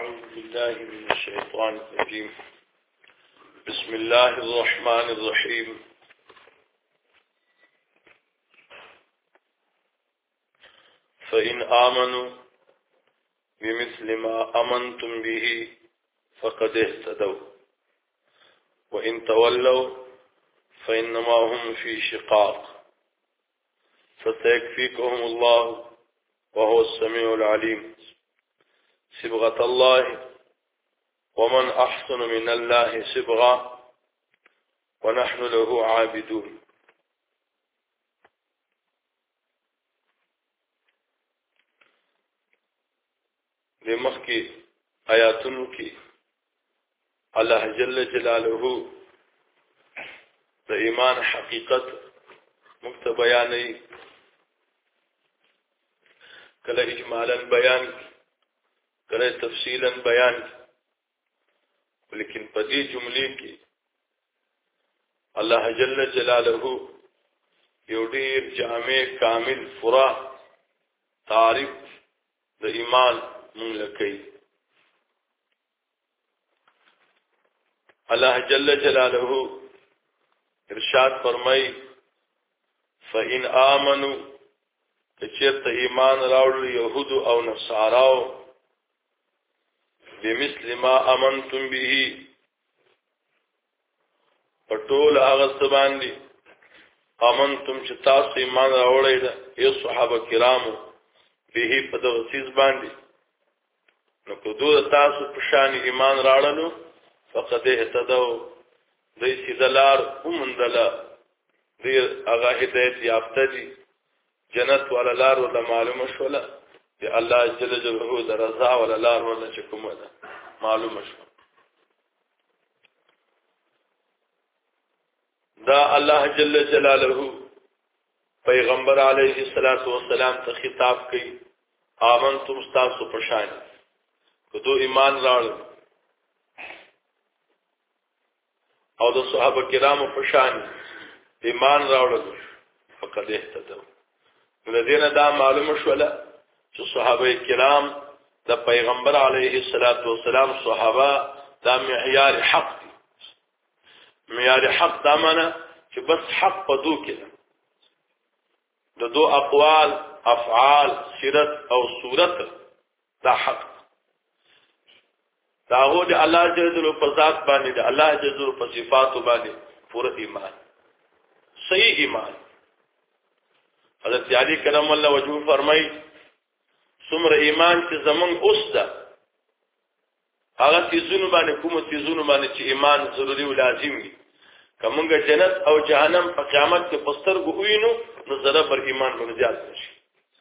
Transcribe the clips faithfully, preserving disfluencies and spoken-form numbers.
أعوذ بالله من الشيطان الرجيم. بسم الله الرحمن الرحيم. فإن آمنوا بمثل ما آمنتم به فقد اهتدوا وإن تولوا فإنما هم في شقاق فسيكفيكهم الله وهو السميع العليم. صبغة الله ومن أحسن من الله صبغة ونحن له عابدون. لمخي آياتن کی الله جل جلاله د ایمان حقیقت مکتب بیانی کله اجمالا بیان کله تفصیلا بیان لیکن په دې جملې کې الله جل جلاله یو ډیر جامع کامل پورا تعریف د ایمان مونږ لکې. الله جل جلاله ارشاد فرمای فإن آمنوا چرته ایمان راوړل يهود او نصاراو بمثل ما آمنتم به پټول هغه سباندي آمنتم چې تاسو ایمان راوړل دي صحابه کرامو به په دغه چیز باندې نو کو دوه تاسو په شان ایمان راړلو فقد اهتدوا دای سیدلار ومندلا دی هغه هدایت یافته دي جنت ولا لار ولا معلومه شولا دی الله جل جلاله د رضا ولا لار ولا چکمه ده معلومه شو. دا الله جل جلاله پیغمبر علیه الصلاۃ والسلام ته خطاب کوي آمنتم استاسو پشان کدو ایمان راړل او د صحابه کرامو پشان ایمان راوړل فقد اهتدوا. ولذین دا معلومه شوله چې صحابه کرام د پیغمبر علیه الصلاۃ والسلام صحابه دا معیار حق دي. معیار حق دا معنی چې بس حق په دو کې ده د دو اقوال افعال سیرت او صورت دا حق دا هو د الله جل جلاله په ذات باندې د الله جل جلاله په صفات باندې پوره ایمان صحیح ایمان. حضرت علی کرم الله وجهه فرمای څومره ایمان چې زمون اوس ده هغه تیزونه باندې کوم تیزونه باندې چې ایمان ضروری او لازم دي کومګه جنت او جهنم په قیامت کې پستر ګوینو نو زره پر ایمان باندې زیات نشي.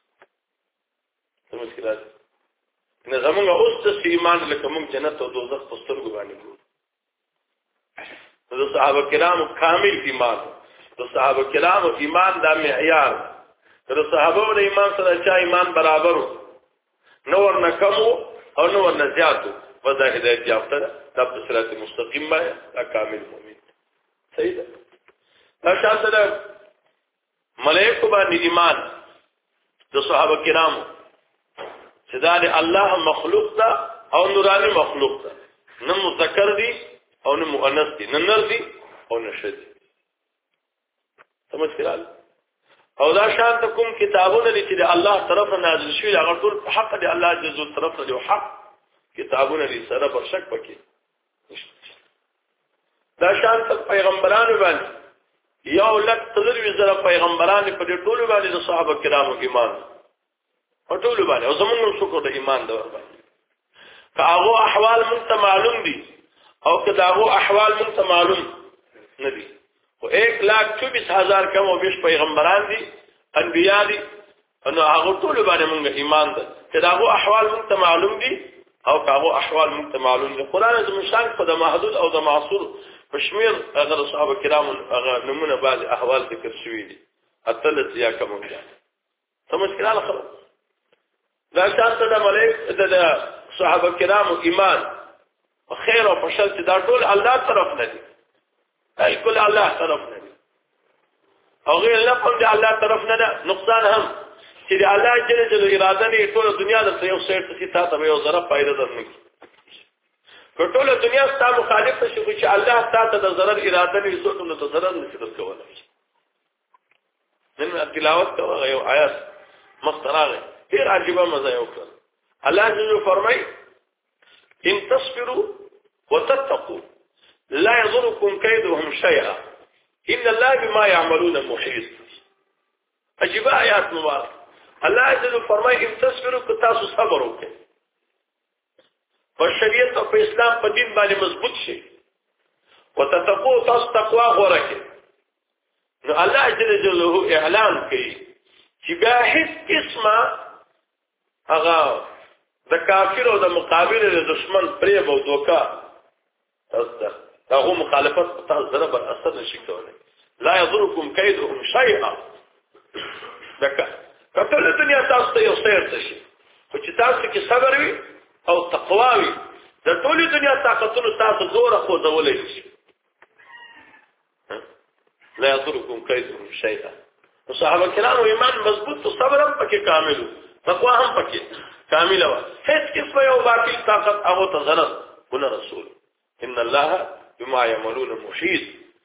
څه مشکلات نه زمونږ اوس ته ایمان لکه موږ جنت او دوزخ پستر ګو باندې ګو. د صحابه کرامو کامل ایمان د صحابه کرامو ایمان دا معیار د صحابه او ایمان سره چا ایمان برابر نو ورنه کم او نو ورنه زیات و دا هدایت یافته ده د صراط مستقیم باندې دا کامل مؤمن صحیح ده. دا شاته ده ملائکه باندې ایمان د صحابه کرامو چې دا د الله مخلوق ده او نورانی مخلوق ده نه مذکر دي او نه مؤنث دي نه نر دي او نه شذ دي. سمجھ کړل او دا شان ته کوم کتابونه دي چې د الله طرف نازل شوي هغه ټول حق دي الله جل طرف له حق کتابونه دي سره پر شک پکې. دا شان ته پیغمبرانو باندې یو لک تلوي زره پیغمبرانو په دې ټولو باندې د صحابه کرامو ایمان په ټولو باندې او زمونږ شکر د ایمان دا باندې که هغه احوال مونږ معلوم دي او که هغه احوال مونږ معلوم نه دي او ایک لاکھ چوبیس هزار کم او بیش پیغمبران دي انبیاء دي نو هغه ټول باندې موږ ایمان ده چې هغه احوال موږ معلوم دي او هغه احوال موږ معلوم دي. قران زموږ شان په د محدود او د معصور پښمیر هغه صحابه کرامو هغه نمونه بعض احوال ذکر شوي دي اتل یا کوم ځای سمجھ کړه خبر دا شاته د ملائک د صحابه کرامو ایمان خیر او فشل چې دا ټول الله طرف نه دي ای کل الله طرف نه دي او غیر لفظ دی الله طرف نه ده نقصان هم چې الله جل جلاله اراده نه ټول دنیا د یو سیر څخه تا ته یو ذره فائدہ درنه په ټوله دنیا ستا مخالف شي چې الله ستاسو د ضرر اراده نه وسو نو ته ضرر نشي کولای. نن تلاوت کوه یو آیات مختراغه ډیر عجیبه مزه یو کړ. الله جل فرمای ان تصبروا وتتقوا لا يضركم كيدهم شيئا ان الله بما يعملون محيط. عجیب آیات مبارک. الله جل فرمای ان تصبروا که تاسو صبر وکړئ په شریعت او په اسلام په دین باندې مضبوط شي وتتقوا تاسو تقوا غوړه کړئ نو الله جل جلاله اعلان کوي چې بیا هیڅ قسمه هغه د کافر او د مقابل د دشمن پرې بو دوکا تاسو هغه مخالفت تاسو سره بر اثر نشي کولای. لا يضركم كيدهم شيئا. دکا کله دنیا تاسو ته یو سیر شي خو چې تاسو کې صبر وي او تقوا وي د ټولې دنیا طاقتونو تاسو زور خو ځولې شي. لا يضركم كيدهم شيئا. صحابه کرام ایمان مضبوط او صبر هم پکې کامل تقوا هم پکې کامل و. هیڅ کس یو باطل طاقت هغه ته ضرر ونه رسول. ان الله بما يعملون محيط.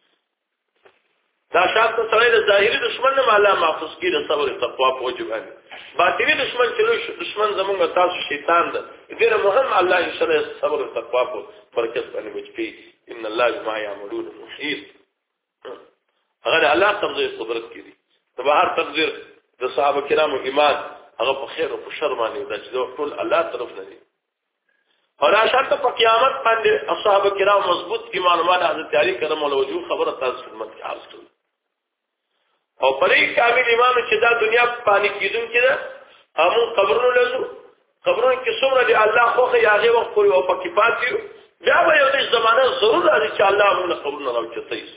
دا شاته سره د ظاهري دشمن نه مالا محفوظ کړي صبر او تقوا په وجه باندې. باطني دشمن چې دشمن زمونږ تاسو شیطان ده. دې مهم الله ان شاء الله صبر او تقوا په مرکز باندې وجپي. ان الله بما يعملون محيط. هغه الله تقدیر صبر کړي. د بهر تقدیر د صحابه کرامو ایمان هغه په خیر او په شر باندې د چې ټول الله طرف نه دي. اور اشارت په قیامت باندې اصحاب کرام مضبوط ایمان والا حضرت علی کرم الله وجو خبره تاسو خدمت کې عرض کړو. او پرې کامل ایمان چې دا دنیا باندې کیدون کړه همون قبرونو لزو قبرونو کې څومره دی الله خوخه یاغه وخت پورې او پکې پاتیو بیا به یو د زمانه ضرور راځي چې الله موږ قبرونو راوچتای.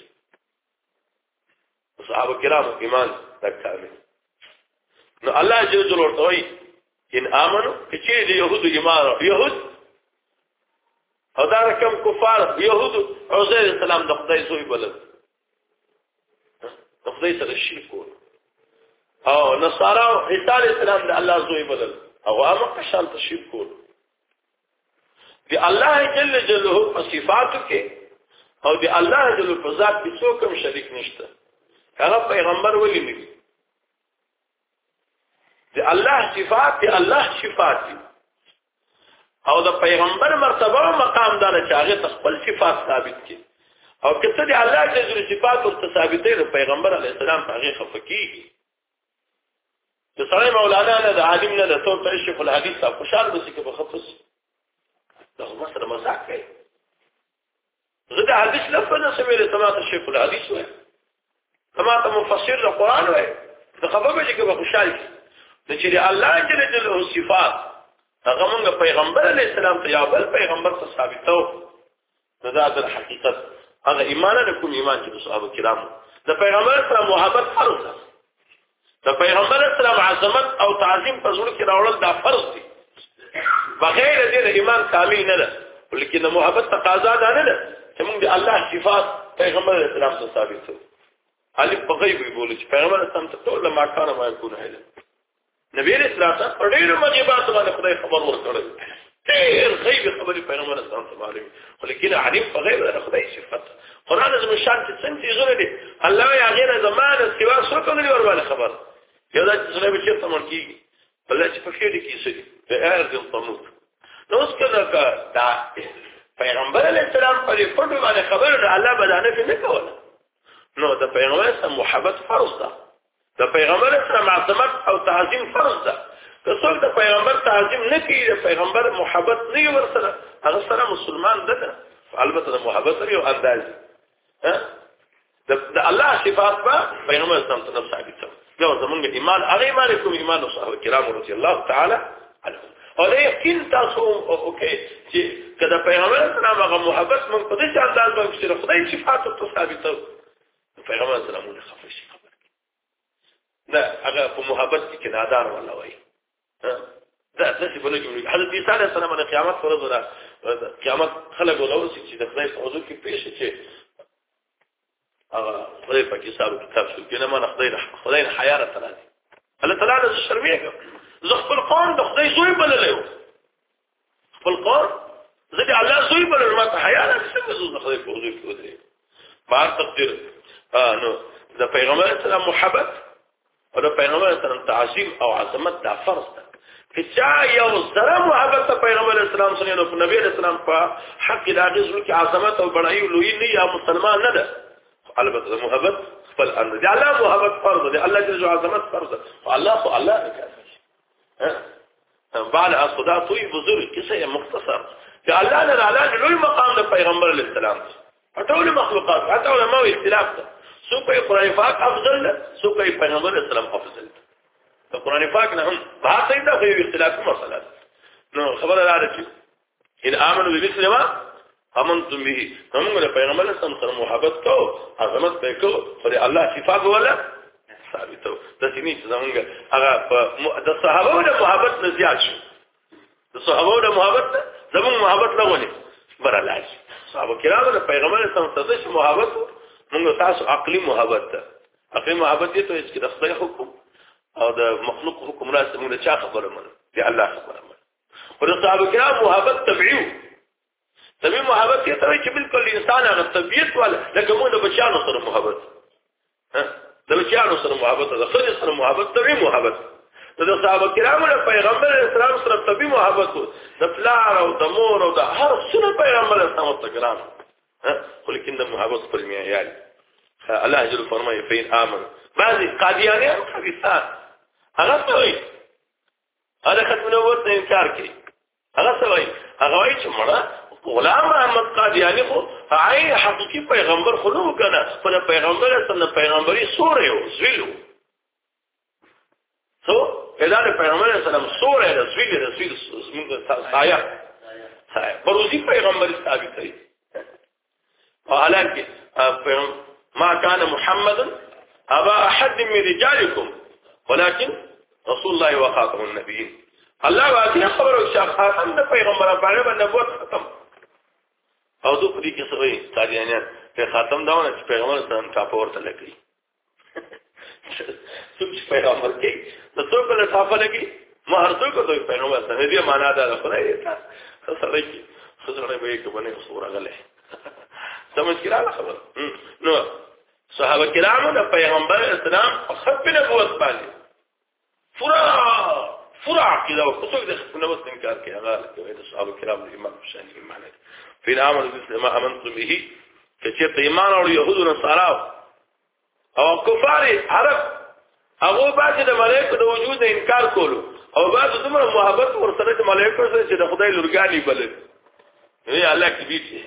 صحابه کرام ایمان تکامل. نو الله جل جلاله وایي ان امنو چې د يهود ایمان يهود او دا کوم کفار يهود عزير السلام د خدای زوی بلل د خدای سره شرک او نصارا عيسى السلام د الله زوی بلل او هغه قشان تشرک کول. دی الله جل جلاله په صفاتو کې او دی الله جل په ذات کې څوک هم شریک نشته. هغه پیغمبر ولي نه دی الله صفات دی الله صفات دی او د پیغمبر مرتبه او مقام دار چې هغه خپل صفات ثابت کړي او کته دی الله جل صفات او ثابتې د پیغمبر علی السلام په هغه خفقي. د سره مولانا نه د عالم نه د ټول پر شیخ الحدیث او خوشاله بس کې بخفص دا مسله مزاق کوي. زه د حدیث لفظ نه سمې سماعت شیخ الحدیث وای سماعت مفسر القرآن وای د خبره چې به خوشاله د چې الله جل جلاله صفات هغه موږ پیغمبر علی السلام ته یا بل پیغمبر ته ثابتو نو دا د حقیقت هغه ایمان نه کوم ایمان چې صحابه کرام د پیغمبر سره محبت فرض ده. د پیغمبر سره عظمت او تعظیم په زړه کې راوړل دا فرض دي. بغیر دې د ایمان کامل نه ده ولیکن د محبت تقاضا ده نه ده چې موږ د الله صفات پیغمبر علی السلام ته ثابتو. علي په غیب ویل چې پیغمبر اسلام ته ټول ما کار ما يكون علم. نبی رسول الله په ډېر مجيبات باندې خدای خبر ورکړل. ډېر غیب خبرې پیغمبر اسلام ته معلوم. ولیکن علم په غیب د خدای صفات. قران زموږ شان چې څنګه زونه دي الله یا غیر زمانه سوا څوک نه ور باندې خبر. یو دا چې زونه به چیرته مرکیږي. بل چې په خېټه کې سړي د ارګ طموت. نو اوس کله کا دا پیغمبر علی السلام په دې پټو باندې خبره الله بدانه نه کوله. نو د پیغمبر سره محبت فرض ده. د پیغمبر سره معظمت او تعظیم فرض ده. که څوک د پیغمبر تعظیم نه کوي د پیغمبر محبت نه ورسره هغه سره مسلمان ده. البته د محبت سره یو انداز ها د الله صفات په پیغمبر سره ته ثابت ده. یو زمونږ ایمان هغه ایمان کوم ایمان او صحابه کرام رضی الله تعالی عنهم. او یقین تاسو اوکي چې کله پیغمبر سره هغه محبت مونږ په دې انداز باندې چې خدای صفات او ثابت ده. پیغمبر سلامونه خفه شي خبر دا هغه په محبت کې کنادار ولا وای دا څه په لګي حضرت عیسی علیه السلام د قیامت پر ورځ قیامت خلک ولول چې د خدای په حضور کې پیښ شي هغه خدای په کتاب کتاب شو کنه ما خدای خدای حیات راځي الله تعالی د شرمېږي زه خپل قوم د خدای زوی بللې خپل قوم زه دې الله زوی بلل ما ته حیا نه څنګه زه خدای په حضور کې ودرې بار تقدیر ها نو د پیغمبر اسلام محبت او د پیغمبر اسلام تعظیم او عظمت دا فرض ده چې چا یو سره محبت د پیغمبر اسلام سره نو نبی اسلام په حق د هغه کې عظمت او بڑای او لوی نه یا مسلمان نه ده البته محبت خپل امر دی الله محبت فرض دی الله جل جلاله عظمت فرض ده الله خو الله نه کوي ها بعد اصدا توي بزرگ کیسه مختصر چې الله نه اعلی لوی مقام د پیغمبر اسلام ټول مخلوقات حتی علماء اختلاف ده سو کوئی قرآن پاک افضل ده سو کوئی پیغمبر اسلام افضل ده تو قرآن پاک نه هم بحث ایدا خو اختلاف مسله نو خبر لاره چې ان امنوا بمثل ما امنتم به موږ د پیغمبر اسلام سره محبت کو عظمت به کو پر الله صفات ولا ثابتو د سینې څنګه هغه د صحابه د محبت نه زیات شو د صحابه د محبت زمون محبت لغونی برلاش صحابه کرام د پیغمبر اسلام سره محبت موږ تاسو عقلي محبت ده عقلي محبت دي ته چې د خدای حکم او د مخلوق حکم راځي موږ چا خبره منو دي الله خبره منو او د صحابه کرام محبت طبيعي طبيعي محبت ته ته چې بالکل انسان هغه طبيعت ولا لکه موږ د بچانو سره محبت ها د بچانو سره محبت د خدای سره محبت طبيعي محبت د صحابه کرامو د پیغمبر اسلام سره طبيعي محبت د پلار او د مور او د هر څه پیغمبر اسلام سره ګرام ولكن د محبت پر معیار الله جل فرمایي فین امن بعضی قادیانیان خبيثان هغه څوی هغه ختم نبوت نه انکار کوي هغه څوی هغه وایي چې مړه غلام محمد قادیانی خو هغه حقيقي پیغمبر خو نو کنه په پیغمبر سره پیغمبري سورې او زویلو سو اذا پیغمبر سره سورې او زویل رسول موږ سایه سایه پروزي پیغمبر ثابت دی وعلانك ما كان محمد أبا أحد من رجالكم ولكن رسول الله وخاتم النبيين الله واقعي خبرك شاخات عند پیغمبر باندې نبوت ختم او دو پدې کې سوي قادیانیان په ختم داونه چې پیغمبر سره ټاپور ته لګي څوک پیغمبر کې د څوک له ټاپه لګي مهر څوک دوی پیغمبر سره دې معنا ده خدای دې سره کې خزر به کې باندې صورت غلې سمجھ کړه خبر نو صحابه کرام د پیغمبر اسلام خپل نبوت باندې فرا فرا عقیده او څوک د خپل نبوت انکار کوي هغه کوي د صحابه کرام د ایمان شان ایمان دي فین امن بالاسلام امنتم به چې ایمان او يهود او نصارا او کفار عرب هغه بعد د ملائکه د وجود انکار کولو او بعد دومره محبت ورسره د ملائکه سره چې د خدای لورګانی بلل وی الله کبیر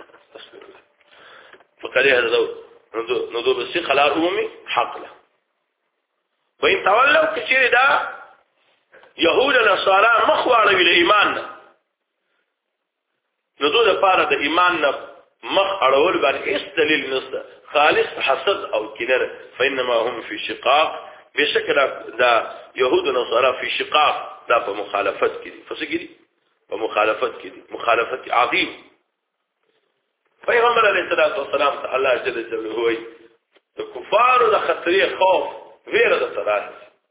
فقال هذا دو نو دو بس خلار عمومي حق له وين تولوا كثير دا يهود نصارى مخوار الى ايمان نو دو د پاره د ایمان نه مخ اړول باندې هیڅ دلیل نشته خالص حسد او کینه فانما هم في شقاق بشکل دا يهود نصارى في شقاق دا په مخالفت کې دي فسګري په مخالفت کې دي مخالفت عظیم پیغمبر علیہ الصلوۃ والسلام ته الله جل جلاله وی د کفار د خطرې خوف ویره د صلاح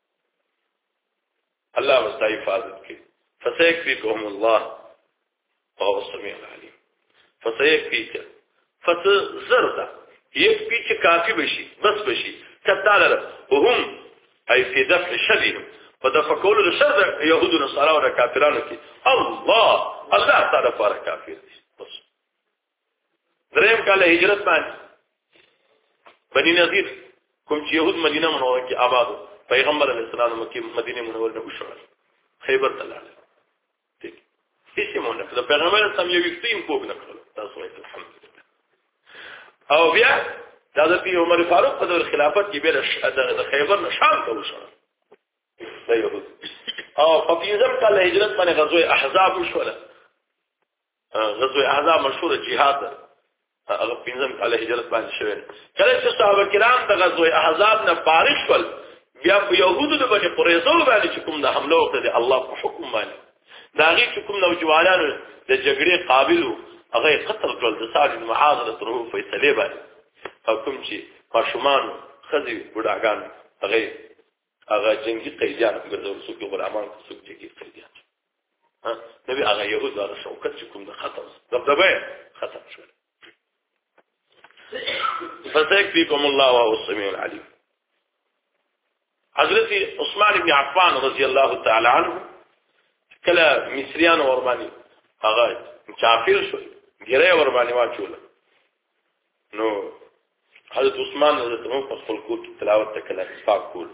الله واستای حفاظت کوي فسيكفيكم الله وهو السميع العليم فسيكفيك فتزردا يكفي چې کافی بشي بس بشي تعالی وهم اي في دفع شرهم فدفقوا للشر يهود ونصارى وكافرون کې الله الله تعالی پر کافر دي بس دریم کال هجرت باندې بنی نذیر کوم چې يهود مدینه منوره کې آباد پیغمبر علیه السلام مکه مدینه منوره نه وشول خیبر ته لاړ ٹھیک هیڅ مونږ نه د پیغمبر سم یو وختیم کوګ نه کړل تاسو وایي الحمدلله او بیا د پی عمر فاروق په دور خلافت کې به د خیبر نه شام ته وشول دا یو او په پیزم کال هجرت باندې غزوه احزاب وشول غزوه احزاب مشهور جهاد هغه پنځم کاله هجرت باندې شوی کله چې صحابه کرام د غزوه احزاب نه فارغ شول بیا په يهودو د بني قریظه باندې کوم د حمله وکړه الله په حکم باندې دا غي کوم نوجوانانو د جګړې قابل هغه قتل کړل د سعد بن معاذ د ترو فیصله باندې حکم چې ماشومان خزي بډاګان هغه هغه جنگي قیدیان ګرځول سو کې غلامان سو کې قیدیان نبي هغه يهود هغه شوکت چې کوم د ختم دبدبه ختم شو. فسيكفيكم الله وهو السميع العليم. حضرت عثمان بن عفان رضی الله تعالی عنه کله مصریان وربانی هغه چافیر شو ګیره وربانی واچول نو حضرت عثمان رضی الله عنه په خپل کور کې تلاوت وکړه صفاق کول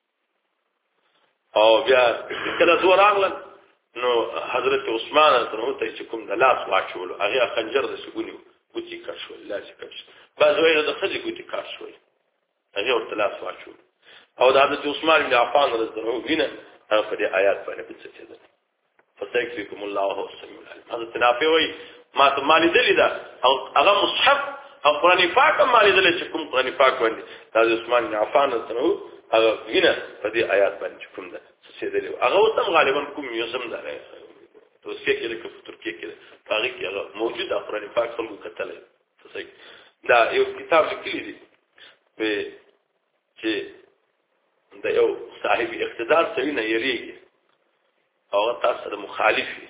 او بیا کله زور راغله نو حضرت عثمان رضی الله عنه ته کوم د لاس واچول هغه خنجر د سګونیو ګوتی کړ شو لاس کړ بعض ویل د خځې ګوتی کړ شو هغه ورته لاس واچول او د حضرت عثمان بن عفان رضی الله عنه وینه هغه په دې آیات باندې بچته ده. فسيكفيكم الله وهو السميع العليم. حضرت نافع وی ما ته مالي دلی دا او هغه مصحف او قران پاک مالي دلی چې کوم قران پاک باندې د عثمان بن عفان رضی الله عنه هغه وینه په دې آیات باندې کوم ده څه دلی هغه وتم غالبا کوم یو سم ده توسکه کې په ترکیه کې هغه کې هغه موجود قران پاک خلکو کتل څه دا یو کتاب لیکلی دی په چې دا یو صاحب اقتدار سوي نه یریږي او تاسو د مخالفي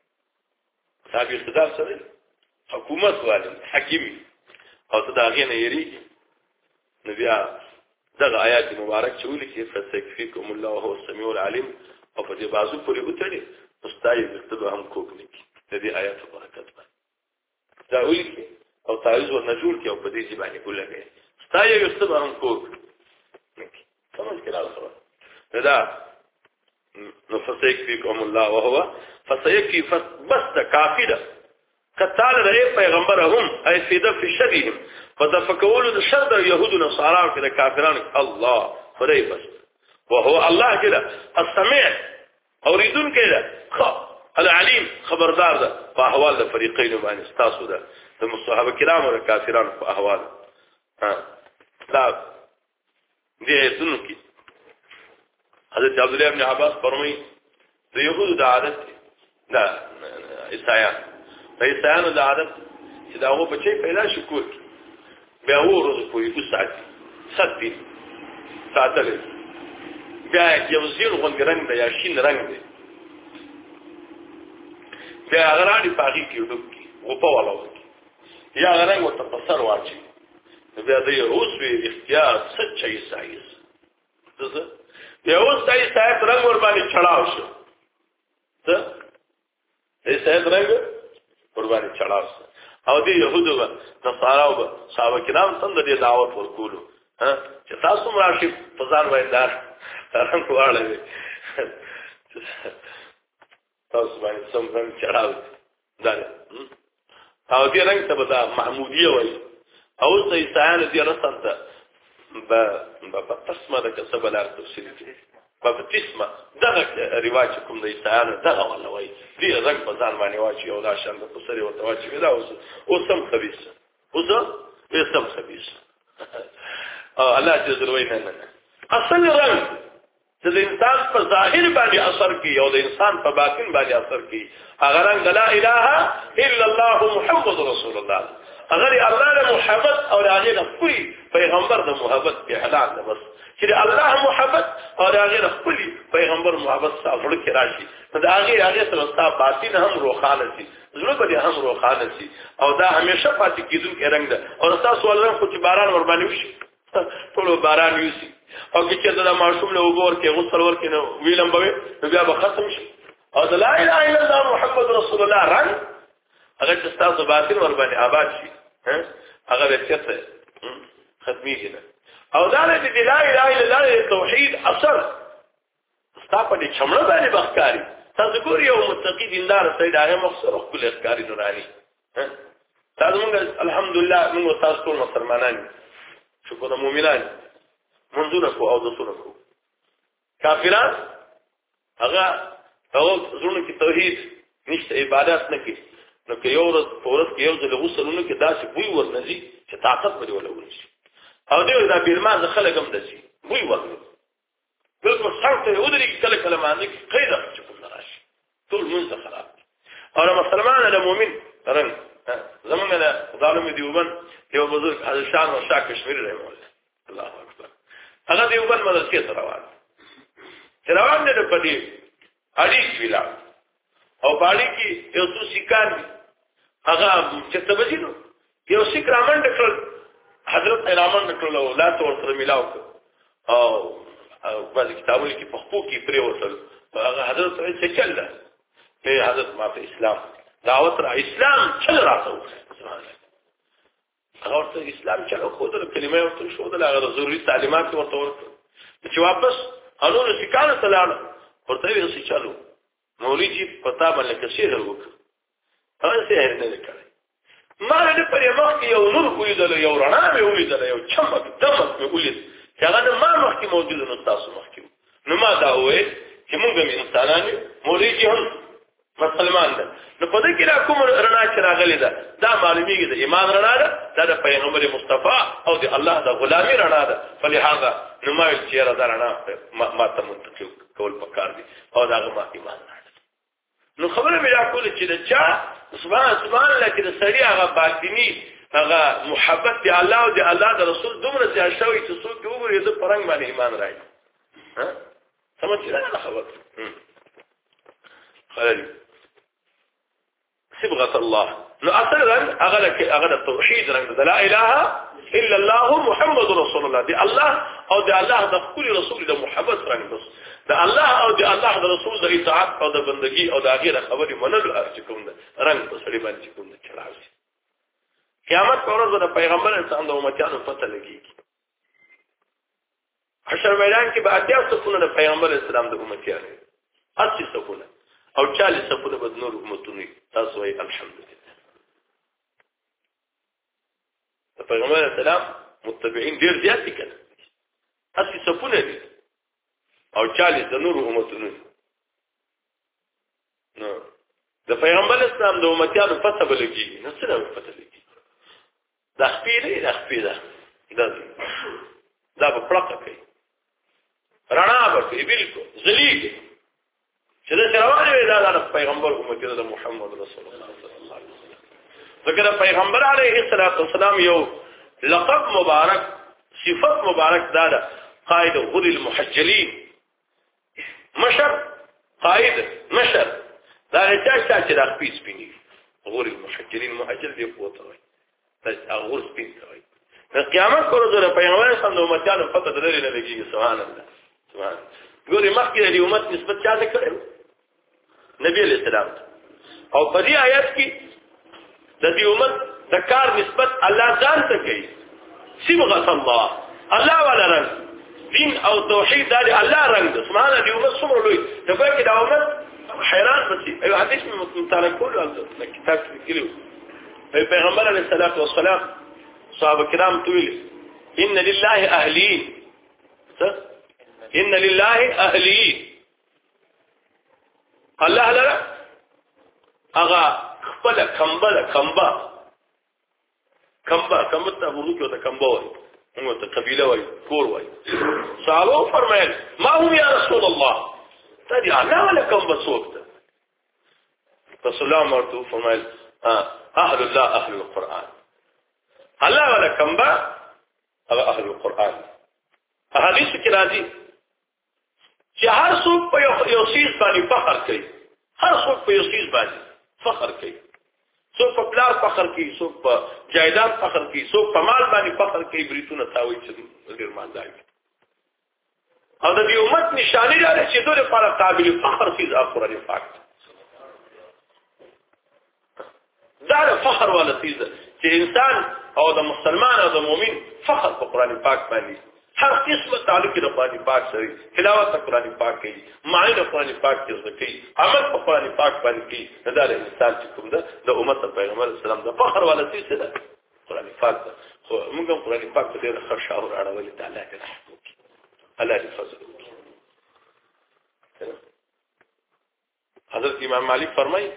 صاحب اقتدار سوي حکومت والي حکیمي او تداغې نه یریږي نو بیا دغه آیات مبارک چې ولکه فسيكفيكم الله وهو السميع العليم او په دې بازو پورې وتړي مستایب اقتدار هم کوک نه کی د دې آیات برکت باندې دا ولکه او تعویذ ورنجول کې او په دې باندې ګولګي مستایب اقتدار هم کوک سمجھ کړه خبره دا نو فسيكفيكم الله وهو فسيكفي بس ده کافی ده کتال رہے پیغمبرهم اي في دفع شرهم فدفقولوا ده شر ده يهود و نصارى كده كافران الله خدای بس وهو الله كده السميع اوریدون كده العليم خبردار ده په احوال ده فريقين باندې استاسو ده د صحابه کرام او کافرانو په احوال ها دا دې ایتونو کې حضرت عبد الله بن عباس فرمایي د يهودو د عادت دا عیسایان د عیسایانو د عادت چې دا هغه بچي پیدا شي کول بیا ورځ په یو ساعت ساتي ساتل بیا یو زیر غونګرنګ دی یا شین رنگ دی بیا غراني پاږي کې ډوبکی او په والا یا غرنګ ورته په سر واچي بیا د اوس وی اختیار سچ عیسایي څه یو اوس دای صاحب رنگ ور باندې چړاو شو څه دای صاحب رنگ ور باندې چړاو شو او دی يهودو نصارا او صحابه کرام څنګه دې دعوت ورکولو ها چې تاسو مراشي فزان وایدار رنگ واړوي تاسو باندې سم رنگ چړاو دا او دې رنگ ته به محمودیه وایي او څه عیسایان دې رسنته با په تسمه د کسب لار تفصیل کې په تسمه دغه رواج کوم د عیسایانو دغه ولا وای دې رنگ په ځان باندې واچي او لا شان په سری ورته واچي دا اوس اوسم خبيث اوس اوسم خبيث او الله جل وعلا نه اصل رنگ چې د انسان په ظاهر باندې اثر کوي او د انسان په باطن باندې اثر کوي هغه رنگ لا اله الا الله محمد رسول الله اگر الله له محبت او هغه نه خپل پیغمبر د محبت په اعلان ده بس چې الله محبت او هغه نه خپل پیغمبر محبت سره کې راشي دا هغه هغه سره ستاسو باطن هم روخانه شي زړه به هم روخانه شي او دا همیشه پاتې کیدونکې رنگ ده او تاسو ولرم خو چې باران ور باندې وشي ټول باران یوسي او چې دا معصوم له وګور کې غسل ور کې نو ویلم به بیا به ختم شي او لا اله الا الله محمد رسول الله رنگ هغه چې تاسو باطن ور باندې آباد شي هغه به چته ختمي نه او دا نه دي لا اله الا الله توحید اثر ستاسو په چمړه باندې بخکاری تاسو ګور یو متقی دیندار سید هغه مخصوص خپل افکاری نورانی تاسو موږ الحمدلله موږ تاسو ټول مسلمانان شکر مؤمنان منځونه کو او د سونه کو کافران هغه هغه زونه کې توحید نشته عبادت نه کوي نو که یو ورځ فورت کې یو ځل غوسلونه کې داسې بوی ورنځي چې طاقت به ولول شي او دوی دا بیرماز خلک هم دسي بوی ورنځي بالکل څنګه یو درې کله کله باندې قیدا چې کوم راشي ټول منځ خراب او مسلمان له مؤمن رنګ زمونږ له ظالم دیوبند یو بزرګ حضرت شان او شاه کشمیری رحم الله الله اکبر هغه دیوبند مدرسې ته روان چې روان دي په دې اړیک ویلا او باندې کې یو څو سکان هغه چې تبجینو یو سک رامن ډکل حضرت رامن ډکل او لا تور سره ملاو او او بعض کتابونو کې په خپل کې پرې وصل هغه حضرت څه چل ده په حضرت ما په اسلام دعوت را اسلام چل راځو سبحان الله هغه ورته اسلام چلو خو د کلمې ورته شو د هغه ضروري تعلیمات ورته ورته چې واپس انور سکانه تلاړ ورته یې څه چالو مولوی پتا باندې کثیر وکړ هغه څه هر نه کړی ما نه پرې مخ یو نور ولیدل یو رڼا مې ولیدل یو چمک دمک مې ولید چې هغه ما مخ کې موجود نو تاسو مخ کې نو ما دا وې چې موږ هم انسانان یو مولوی هم مسلمان ده نو په دې کې را کوم رڼا چې راغلی ده دا معلومیږي د ایمان رڼا ده دا د پیغمبر مصطفی او د الله د غلامي رڼا ده فلهذا نو ما چې را ده رڼا ما ته منتقل کول پکار دي او دا ما ایمان نو خبره مې را کوله چې دا چا سبحان سبحان الله کې د سړي هغه باطنی هغه محبت دی الله او د الله د رسول دومره چې شوی چې څوک وګوري د پرنګ باندې ایمان راځي ها سمجھ نه خبر خلل صبغه الله نو اصلا هغه هغه توحید رنګ لا اله الا الله محمد رسول الله دی الله او د الله د خپل رسول د محبت رنګ بس د الله او د الله د رسول د اطاعت او د بندگی او د غیره خبرې منلو چې کوم ده رنګ په سړي باندې کوم ده چلاوي قیامت پر ورځ د پیغمبر انسان د امتیانو پته لګيږي حشر میدان کې به اتیا صفونه د پیغمبر اسلام د امتیانو اسی صفونه او چالیس صفونه د نور امتونو تاسو وایي الحمدلله د پیغمبر اسلام متبعين ډیر زیات دي کنه اسی صفونه دي او چالیس د نور امتونو نو د پیغمبر اسلام د امتیانو پته بلګي نو څه نه پته لګي دا خپې نه خپې ده دا دا په پړق کوي رڼا به کوي بالکل ذلیل چې دا روانه وي دا د پیغمبر امت د محمد رسول الله صلی الله علیه وسلم ذکر پیغمبر علیه الصلاۃ والسلام یو لقب مبارک صفت مبارک دا ده قائد غر المحجلین مشر قائد مشر دا رچا چې د خپې سپینی غور المحجلین محجل دی قوت وي دا غور سپین کوي د قیامت پر ورځ پیغمبر صلی الله علیه وسلم پته درلې نه لګي سبحان الله سبحان ګوري مخکې د امت نسبت چا ته کړو نبی علیہ السلام او په دې آیت کې د دې امت د کار نسبت الله ځان ته کوي صبغه الله الله ولا رنگ دین او توحید دا الله رنگ ده سبحان الله دې امت څومره لوی ته په کې دا امت حیران بشي ایو حدیث مطالعه کول او کتاب کې کړو پیغمبر علیہ الصلوۃ والسلام صحابه کرام تویل ان لله اهلین ان لله اهلین الله لرا اغا خپل کمبل کمبا کمبا کمبا ته ورته ته کمبا وای موږ ته قبيله وای کور وای صحابه فرمایل ما هم یا رسول الله تدي الله ولا کمبا سوکته رسول الله مرتو فرمایل اهل الله اهل القران الله ولا کمبا هغه اهل القران حدیث کې راځي چې هر څوک په یو شی باندې فخر کوي هر څوک په یو شی باندې فخر کوي څوک په پلار فخر کوي څوک په جایداد فخر کوي څوک په مال باندې فخر کوي بریتونه تاوي چې ډیر مالدار او د دې امت نشانه لري چې دوی لپاره قابل فخر فی قرآن پاک دا فخر ولا چیز چې انسان او د مسلمان او د مؤمن فخر په قرآن پاک باندې هر قسم تعلق د قرآن پاک سره تلاوت د قرآن پاک کوي معنی د قرآن پاک کې کوي عمل په قرآن پاک باندې کوي دا د انسان چې کوم ده د امت پیغمبر اسلام د فخر ولا څه ده قرآن پاک ده خو موږ هم قرآن پاک ته ډېر ښه شاور اړولې تعالی دې رحم وکړي الله دې فضل وکړي حضرت امام مالک فرمایي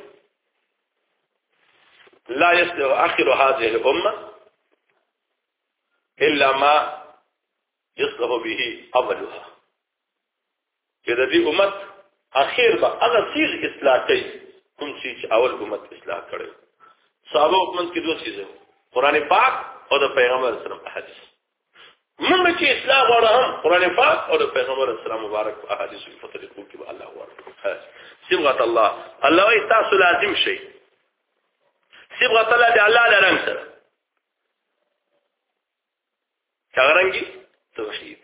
لا يصلح اخر هذه الامه الا ما يصلح به اولها چې د دې امت اخر به هغه چیز اصلاح کوي کوم چې اول امت اصلاح کړي صحابه امت کې دوه چیزه قران پاک او د پیغمبر اسلام احادیث موږ چې اصلاح غواړو هم قران پاک او د پیغمبر اسلام مبارک احادیث په طریقو کې به الله غواړي صبغه الله الله وي تاسو لازم شي صبغه الله دې الله له رنگ سره څنګه توحید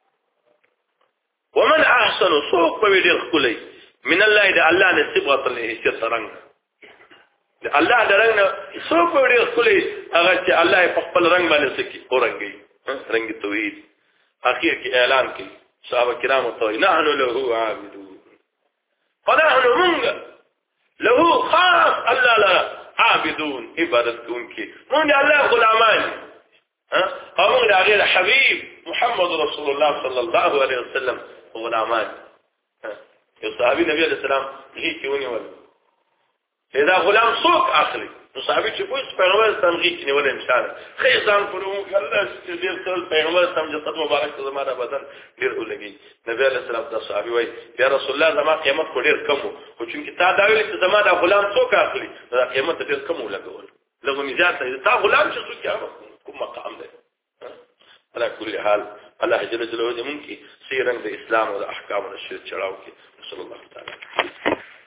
ومن احسن سوق په دې خلې من الله دې الله نه صبغه الله هیڅ رنگ الله د رنگ نه سوق په دې خلې هغه چې الله په خپل رنگ باندې سکی اورنګي رنگ توحید اخر کې اعلان کړي صحابه کرام ته نحن له عابدون فنحن من له خاص الله لا عابدون عبادت کوونکي مونږ الله غلامان ها او موږ غیر حبيب محمد رسول الله صلى الله عليه وسلم غلامان یو صحابي نبی عليه السلام هیڅ ونیول اذا غلام څوک اخلي نو صحابي چې پوښتنه پیغمبر څنګه کې نیول انسان خیر ځان پرو الله چې ډیر ټول پیغمبر څنګه ته مبارک ته زماره بدن ډیر ولګي نبی عليه السلام د صحابي وای یا رسول الله زما قیامت کو ډیر کم او چې تا دا ویل چې زما د غلام څوک اخلي دا قیامت ډیر کم ولګول لږه میزات تا غلام چې څوک کوم مقام دی على كل حال الله جل جلاله دې مونږ کې سیرنګ د اسلام او د احکام او شریعت چلاو کې صلی الله تعالی